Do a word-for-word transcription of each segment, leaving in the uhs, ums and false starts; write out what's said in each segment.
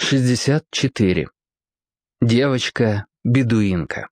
шестьдесят четыре. Девочка-бедуинка.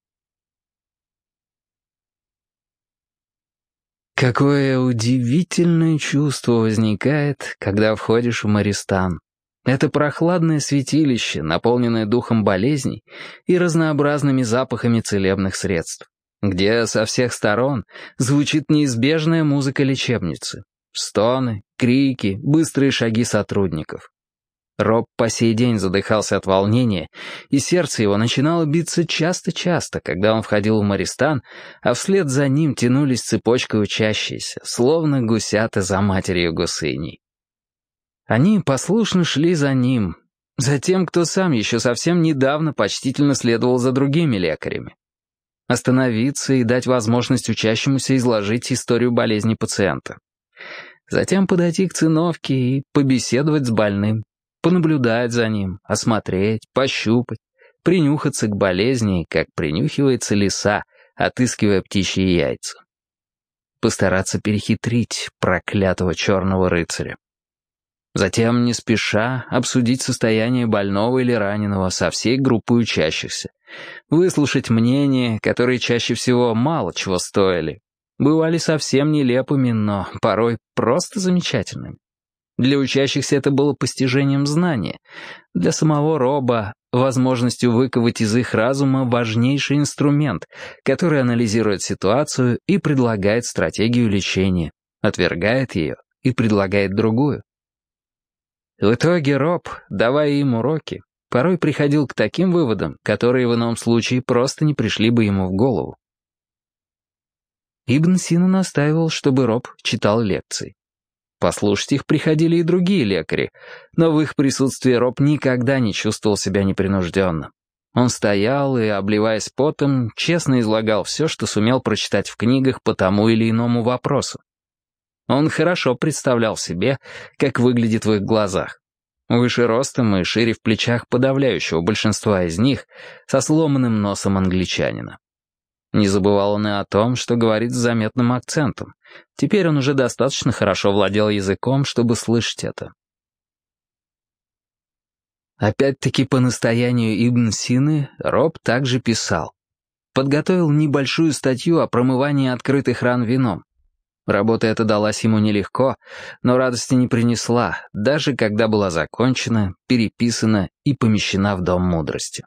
Какое удивительное чувство возникает, когда входишь в Мористан. Это прохладное святилище, наполненное духом болезней и разнообразными запахами целебных средств, где со всех сторон звучит неизбежная музыка лечебницы. Стоны, крики, быстрые шаги сотрудников. Роб по сей день задыхался от волнения, и сердце его начинало биться часто-часто, когда он входил в Мористан, а вслед за ним тянулись цепочкой учащиеся, словно гусята за матерью гусыней. Они послушно шли за ним, за тем, кто сам еще совсем недавно почтительно следовал за другими лекарями. Остановиться и дать возможность учащемуся изложить историю болезни пациента. Затем подойти к циновке и побеседовать с больным. Понаблюдать за ним, осмотреть, пощупать, принюхаться к болезни, как принюхивается лиса, отыскивая птичьи яйца. Постараться перехитрить проклятого черного рыцаря. Затем, не спеша, обсудить состояние больного или раненого со всей группой учащихся, выслушать мнения, которые чаще всего мало чего стоили, бывали совсем нелепыми, но порой просто замечательными. Для учащихся это было постижением знания. Для самого Роба — возможностью выковать из их разума важнейший инструмент, который анализирует ситуацию и предлагает стратегию лечения, отвергает ее и предлагает другую. В итоге Роб, давая им уроки, порой приходил к таким выводам, которые в ином случае просто не пришли бы ему в голову. Ибн Сина настаивал, чтобы Роб читал лекции. Послушать их приходили и другие лекари, но в их присутствии Роб никогда не чувствовал себя непринужденно. Он стоял и, обливаясь потом, честно излагал все, что сумел прочитать в книгах по тому или иному вопросу. Он хорошо представлял себе, как выглядит в их глазах. Выше ростом и шире в плечах подавляющего большинства из них, со сломанным носом англичанина. Не забывал он и о том, что говорит с заметным акцентом. Теперь он уже достаточно хорошо владел языком, чтобы слышать это. Опять-таки по настоянию Ибн Сины Роб также писал. Подготовил небольшую статью о промывании открытых ран вином. Работа эта далась ему нелегко, но радости не принесла, даже когда была закончена, переписана и помещена в Дом мудрости.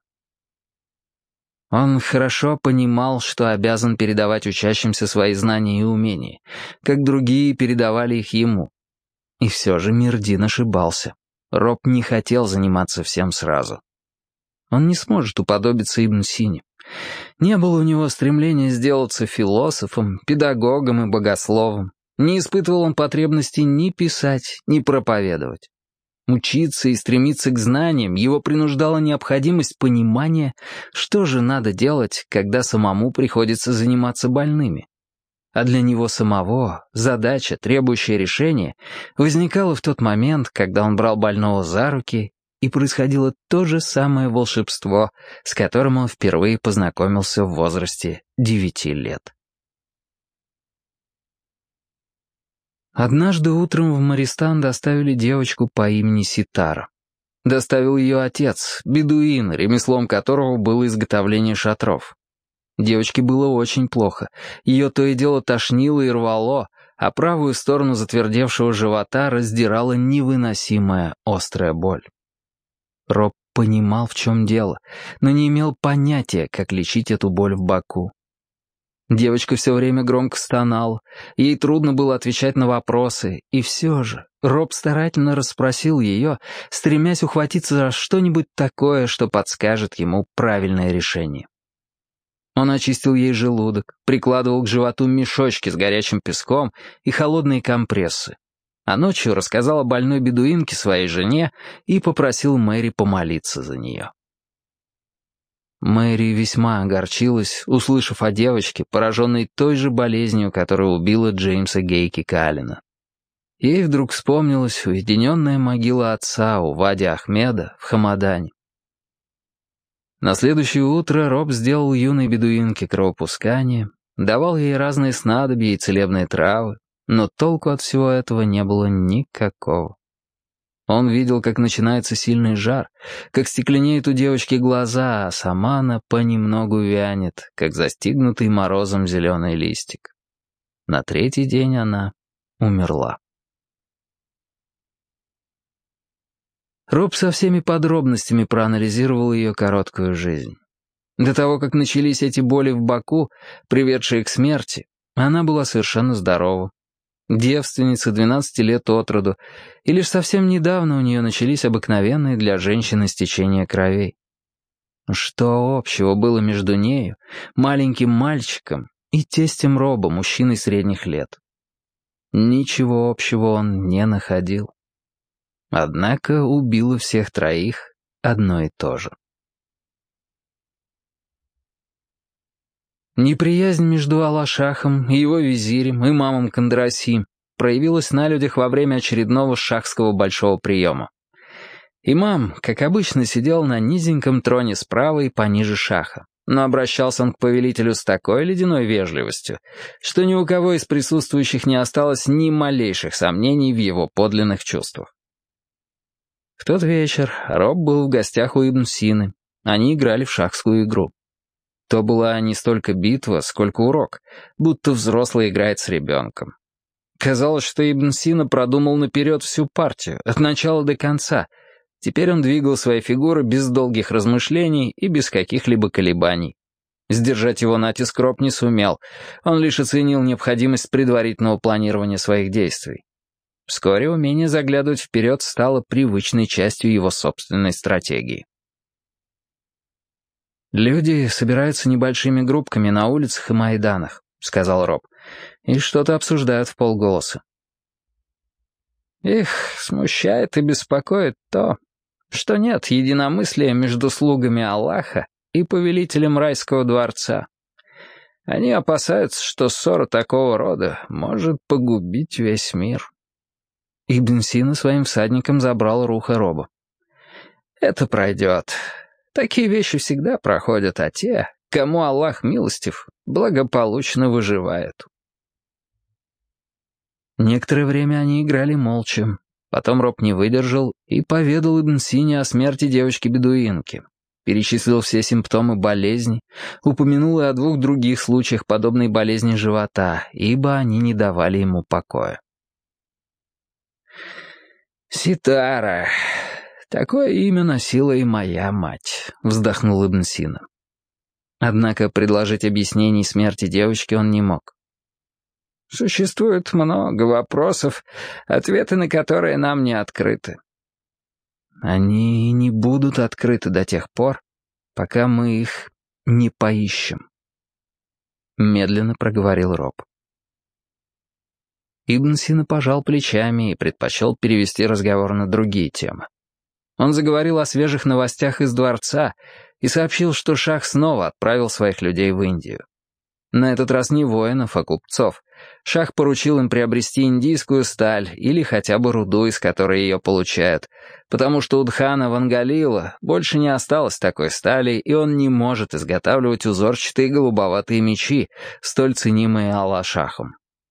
Он хорошо понимал, что обязан передавать учащимся свои знания и умения, как другие передавали их ему. И все же Мирдин ошибался. Роб не хотел заниматься всем сразу. Он не сможет уподобиться Ибн Сине. Не было у него стремления сделаться философом, педагогом и богословом. Не испытывал он потребности ни писать, ни проповедовать. Учиться и стремиться к знаниям его принуждала необходимость понимания, что же надо делать, когда самому приходится заниматься больными. А для него самого задача, требующая решения, возникала в тот момент, когда он брал больного за руки, и происходило то же самое волшебство, с которым он впервые познакомился в возрасте девяти лет. Однажды утром в Мористан доставили девочку по имени Ситара. Доставил ее отец, бедуин, ремеслом которого было изготовление шатров. Девочке было очень плохо, ее то и дело тошнило и рвало, а правую сторону затвердевшего живота раздирала невыносимая острая боль. Роб понимал, в чем дело, но не имел понятия, как лечить эту боль в боку. Девочка все время громко стонала, ей трудно было отвечать на вопросы, и все же Роб старательно расспросил ее, стремясь ухватиться за что-нибудь такое, что подскажет ему правильное решение. Он очистил ей желудок, прикладывал к животу мешочки с горячим песком и холодные компрессы, а ночью рассказал о больной бедуинке своей жене и попросил Мэри помолиться за нее. Мэри весьма огорчилась, услышав о девочке, пораженной той же болезнью, которая убила Джеймса Гейки Каллена. Ей вдруг вспомнилась уединенная могила отца у Вади Ахмеда в Хамадане. На следующее утро Роб сделал юной бедуинке кровопускание, давал ей разные снадобья и целебные травы, но толку от всего этого не было никакого. Он видел, как начинается сильный жар, как стекленеют у девочки глаза, а сама она понемногу вянет, как застигнутый морозом зеленый листик. На третий день она умерла. Роб со всеми подробностями проанализировал ее короткую жизнь. До того, как начались эти боли в боку, приведшие к смерти, она была совершенно здорова. Девственница двенадцати лет от роду, и лишь совсем недавно у нее начались обыкновенные для женщины стечения кровей. Что общего было между нею, маленьким мальчиком, и тестем Роба, мужчиной средних лет? Ничего общего он не находил. Однако убило всех троих одно и то же. Неприязнь между Алла-Шахом и его визирем, имамом Кандараси, проявилась на людях во время очередного шахского большого приема. Имам, как обычно, сидел на низеньком троне справа и пониже шаха, но обращался он к повелителю с такой ледяной вежливостью, что ни у кого из присутствующих не осталось ни малейших сомнений в его подлинных чувствах. В тот вечер Роб был в гостях у Ибн Сины. Они играли в шахскую игру. То была не столько битва, сколько урок, будто взрослый играет с ребенком. Казалось, что Ибн Сина продумал наперед всю партию, от начала до конца. Теперь он двигал свои фигуры без долгих размышлений и без каких-либо колебаний. Сдержать его натиск Роб не сумел, он лишь оценил необходимость предварительного планирования своих действий. Вскоре умение заглядывать вперед стало привычной частью его собственной стратегии. «Люди собираются небольшими группками на улицах и майданах», — сказал Роб, — «и что-то обсуждают в полголоса». «Их смущает и беспокоит то, что нет единомыслия между слугами Аллаха и повелителем райского дворца. Они опасаются, что ссора такого рода может погубить весь мир». Ибн Сина своим всадником забрал руха Роба. «Это пройдет. Такие вещи всегда проходят, а те, кому Аллах милостив, благополучно выживают». Некоторое время они играли молча. Потом Роб не выдержал и поведал Ибн Сине о смерти девочки-бедуинки. Перечислил все симптомы болезни, упомянул и о двух других случаях подобной болезни живота, ибо они не давали ему покоя. «Ситара. Такое имя носила и моя мать», — вздохнул Ибн Сина. Однако предложить объяснений смерти девочки он не мог. «Существует много вопросов, ответы на которые нам не открыты». «Они не будут открыты до тех пор, пока мы их не поищем», — медленно проговорил Роб. Ибн Сина пожал плечами и предпочел перевести разговор на другие темы. Он заговорил о свежих новостях из дворца и сообщил, что шах снова отправил своих людей в Индию. На этот раз не воинов, а купцов. Шах поручил им приобрести индийскую сталь или хотя бы руду, из которой ее получают, потому что у Дхана Вангалила больше не осталось такой стали, и он не может изготавливать узорчатые голубоватые мечи, столь ценимые Алла-Шахом.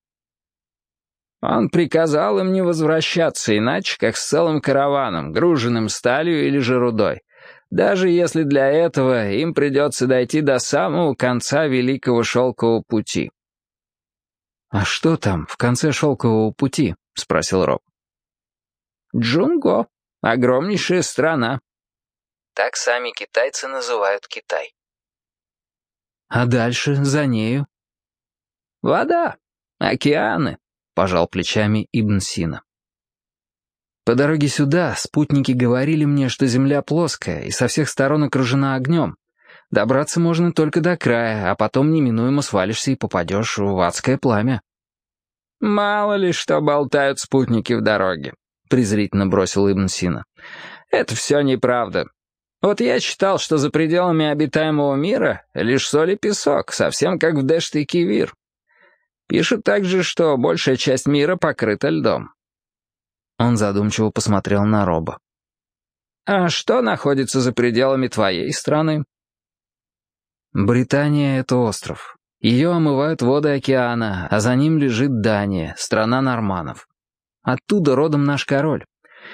Он приказал им не возвращаться иначе, как с целым караваном, груженным сталью или же рудой, даже если для этого им придется дойти до самого конца Великого Шелкового пути. «А что там в конце Шелкового пути?» — спросил Роб. «Джунго. Огромнейшая страна». Так сами китайцы называют Китай. «А дальше, за нею?» «Вода. Океаны», — пожал плечами Ибн Сина. «По дороге сюда спутники говорили мне, что земля плоская и со всех сторон окружена огнем. Добраться можно только до края, а потом неминуемо свалишься и попадешь в адское пламя». «Мало ли что болтают спутники в дороге», — презрительно бросил Ибн Сина. «Это все неправда. Вот я читал, что за пределами обитаемого мира лишь соль и песок, совсем как в Дэшт-и-Кивир. Пишут также, что большая часть мира покрыта льдом». Он задумчиво посмотрел на Роба. «А что находится за пределами твоей страны?» «Британия — это остров. Ее омывают воды океана, а за ним лежит Дания, страна норманнов. Оттуда родом наш король.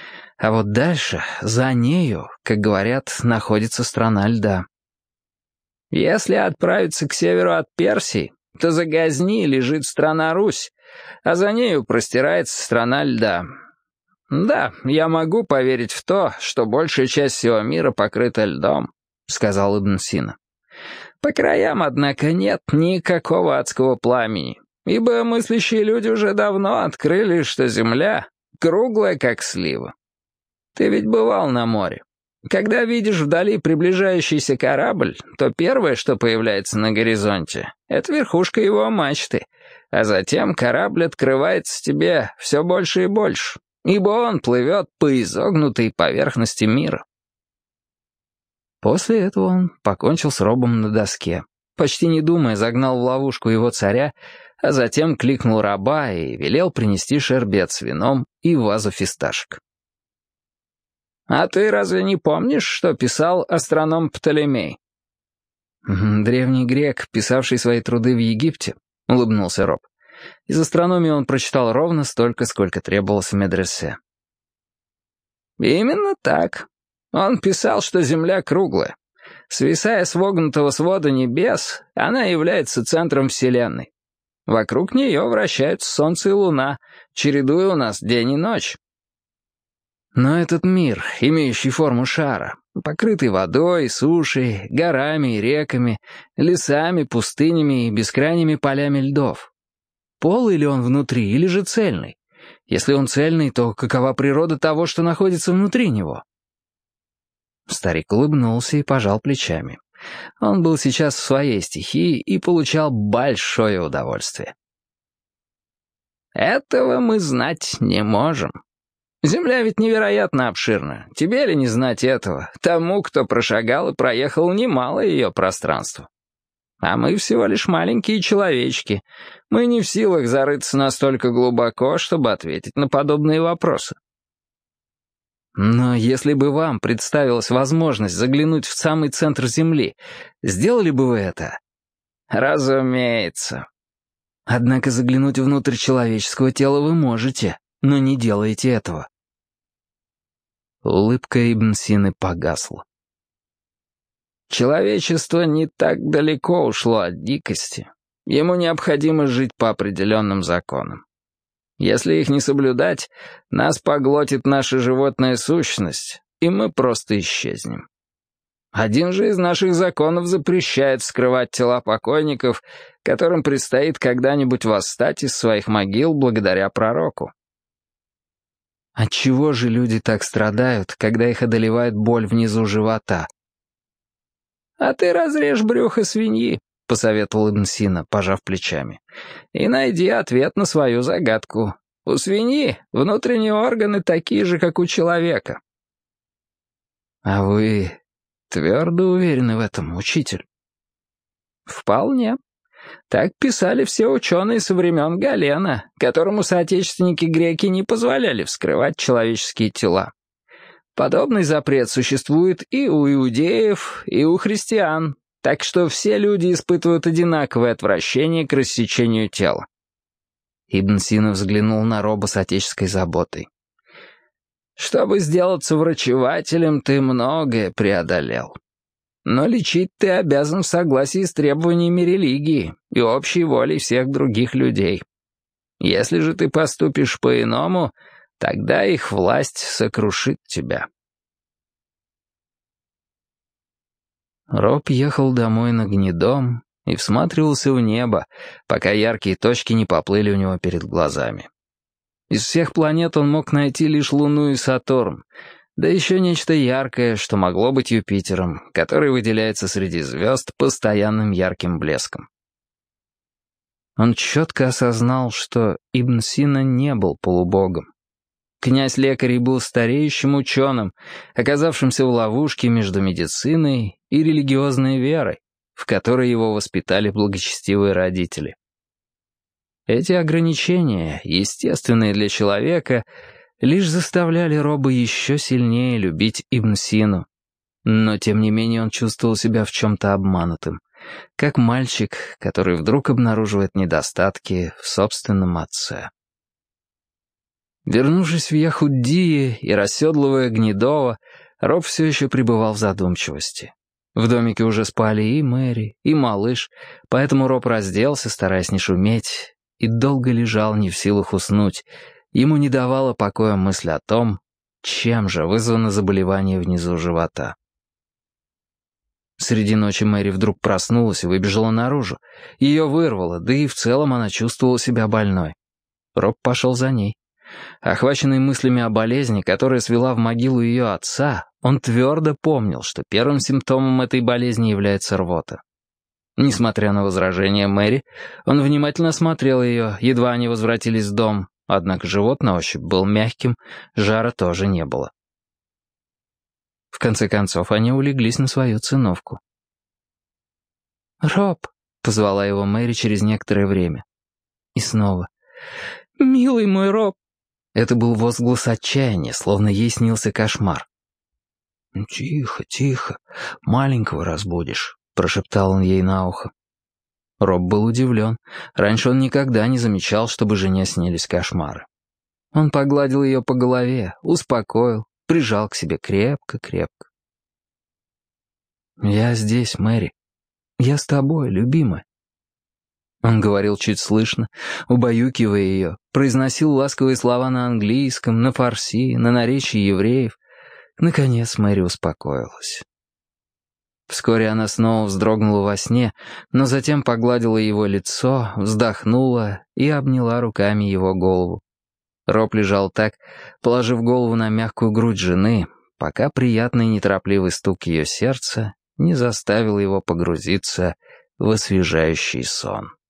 А вот дальше, за нею, как говорят, находится страна льда. Если отправиться к северу от Персии, то за Газни лежит страна Русь, а за нею простирается страна льда. Да, я могу поверить в то, что большая часть всего мира покрыта льдом, сказал Ибн Сина. По краям, однако, нет никакого адского пламени, ибо мыслящие люди уже давно открыли, что земля круглая, как слива. Ты ведь бывал на море. Когда видишь вдали приближающийся корабль, то первое, что появляется на горизонте, это верхушка его мачты, а затем корабль открывается тебе все больше и больше, ибо он плывет по изогнутой поверхности мира. После этого он покончил с робом на доске, почти не думая загнал в ловушку его царя, а затем кликнул раба и велел принести шербет с вином и вазу фисташек. «А ты разве не помнишь, что писал астроном Птолемей?» «Древний грек, писавший свои труды в Египте», — улыбнулся Роб. Из астрономии он прочитал ровно столько, сколько требовалось в медресе. «Именно так. Он писал, что Земля круглая. Свисая с вогнутого свода небес, она является центром Вселенной. Вокруг нее вращаются Солнце и Луна, чередуя у нас день и ночь. Но этот мир, имеющий форму шара, покрытый водой, сушей, горами и реками, лесами, пустынями и бескрайними полями льдов. Полый ли он внутри или же цельный? Если он цельный, то какова природа того, что находится внутри него?» Старик улыбнулся и пожал плечами. Он был сейчас в своей стихии и получал большое удовольствие. «Этого мы знать не можем. Земля ведь невероятно обширна. Тебе ли не знать этого? Тому, кто прошагал и проехал немало ее пространства. А мы всего лишь маленькие человечки. Мы не в силах зарыться настолько глубоко, чтобы ответить на подобные вопросы. Но если бы вам представилась возможность заглянуть в самый центр Земли, сделали бы вы это? Разумеется. Однако заглянуть внутрь человеческого тела вы можете, но не делаете этого. Улыбка Ибн Сины погасла. Человечество не так далеко ушло от дикости. Ему необходимо жить по определенным законам. Если их не соблюдать, нас поглотит наша животная сущность, и мы просто исчезнем. Один же из наших законов запрещает вскрывать тела покойников, которым предстоит когда-нибудь восстать из своих могил благодаря пророку. Отчего же люди так страдают, когда их одолевает боль внизу живота? «А ты разрежь брюхо свиньи», — посоветовал Ибн Сина, пожав плечами, «и найди ответ на свою загадку. У свиньи внутренние органы такие же, как у человека». «А вы твердо уверены в этом, учитель?» «Вполне. Так писали все ученые со времен Галена, которому соотечественники-греки не позволяли вскрывать человеческие тела. Подобный запрет существует и у иудеев, и у христиан, так что все люди испытывают одинаковое отвращение к рассечению тела». Ибн Сина взглянул на Роба с отеческой заботой. «Чтобы сделаться врачевателем, ты многое преодолел. Но лечить ты обязан в согласии с требованиями религии и общей волей всех других людей. Если же ты поступишь по-иному, тогда их власть сокрушит тебя». Роб ехал домой на гнедом и всматривался в небо, пока яркие точки не поплыли у него перед глазами. Из всех планет он мог найти лишь Луну и Сатурн, да еще нечто яркое, что могло быть Юпитером, который выделяется среди звезд постоянным ярким блеском. Он четко осознал, что Ибн Сина не был полубогом. Князь лекарей был стареющим ученым, оказавшимся в ловушке между медициной и религиозной верой, в которой его воспитали благочестивые родители. Эти ограничения, естественные для человека, лишь заставляли Роба еще сильнее любить Ибн Сину. Но, тем не менее, он чувствовал себя в чем-то обманутым, как мальчик, который вдруг обнаруживает недостатки в собственном отце. Вернувшись в Яхуддии и расседлывая Гнедова, Роб все еще пребывал в задумчивости. В домике уже спали и Мэри, и малыш, поэтому Роб разделся, стараясь не шуметь, и долго лежал, не в силах уснуть. Ему не давала покоя мысль о том, чем же вызвано заболевание внизу живота. Среди ночи Мэри вдруг проснулась и выбежала наружу. Ее вырвало, да и в целом она чувствовала себя больной. Роб пошел за ней. Охваченный мыслями о болезни, которая свела в могилу ее отца, он твердо помнил, что первым симптомом этой болезни является рвота. Несмотря на возражения Мэри, он внимательно осмотрел ее, едва они возвратились в дом, однако живот на ощупь был мягким, жара тоже не было. В конце концов, они улеглись на свою циновку. «Роб», — позвала его Мэри через некоторое время. И снова. «Милый мой Роб». Это был возглас отчаяния, словно ей снился кошмар. «Тихо, тихо, маленького разбудишь», — прошептал он ей на ухо. Роб был удивлен. Раньше он никогда не замечал, чтобы жене снились кошмары. Он погладил ее по голове, успокоил, прижал к себе крепко-крепко. «Я здесь, Мэри. Я с тобой, любимая». Он говорил чуть слышно, убаюкивая ее, произносил ласковые слова на английском, на фарси, на наречии евреев. Наконец Мэри успокоилась. Вскоре она снова вздрогнула во сне, но затем погладила его лицо, вздохнула и обняла руками его голову. Роб лежал так, положив голову на мягкую грудь жены, пока приятный неторопливый стук ее сердца не заставил его погрузиться в освежающий сон.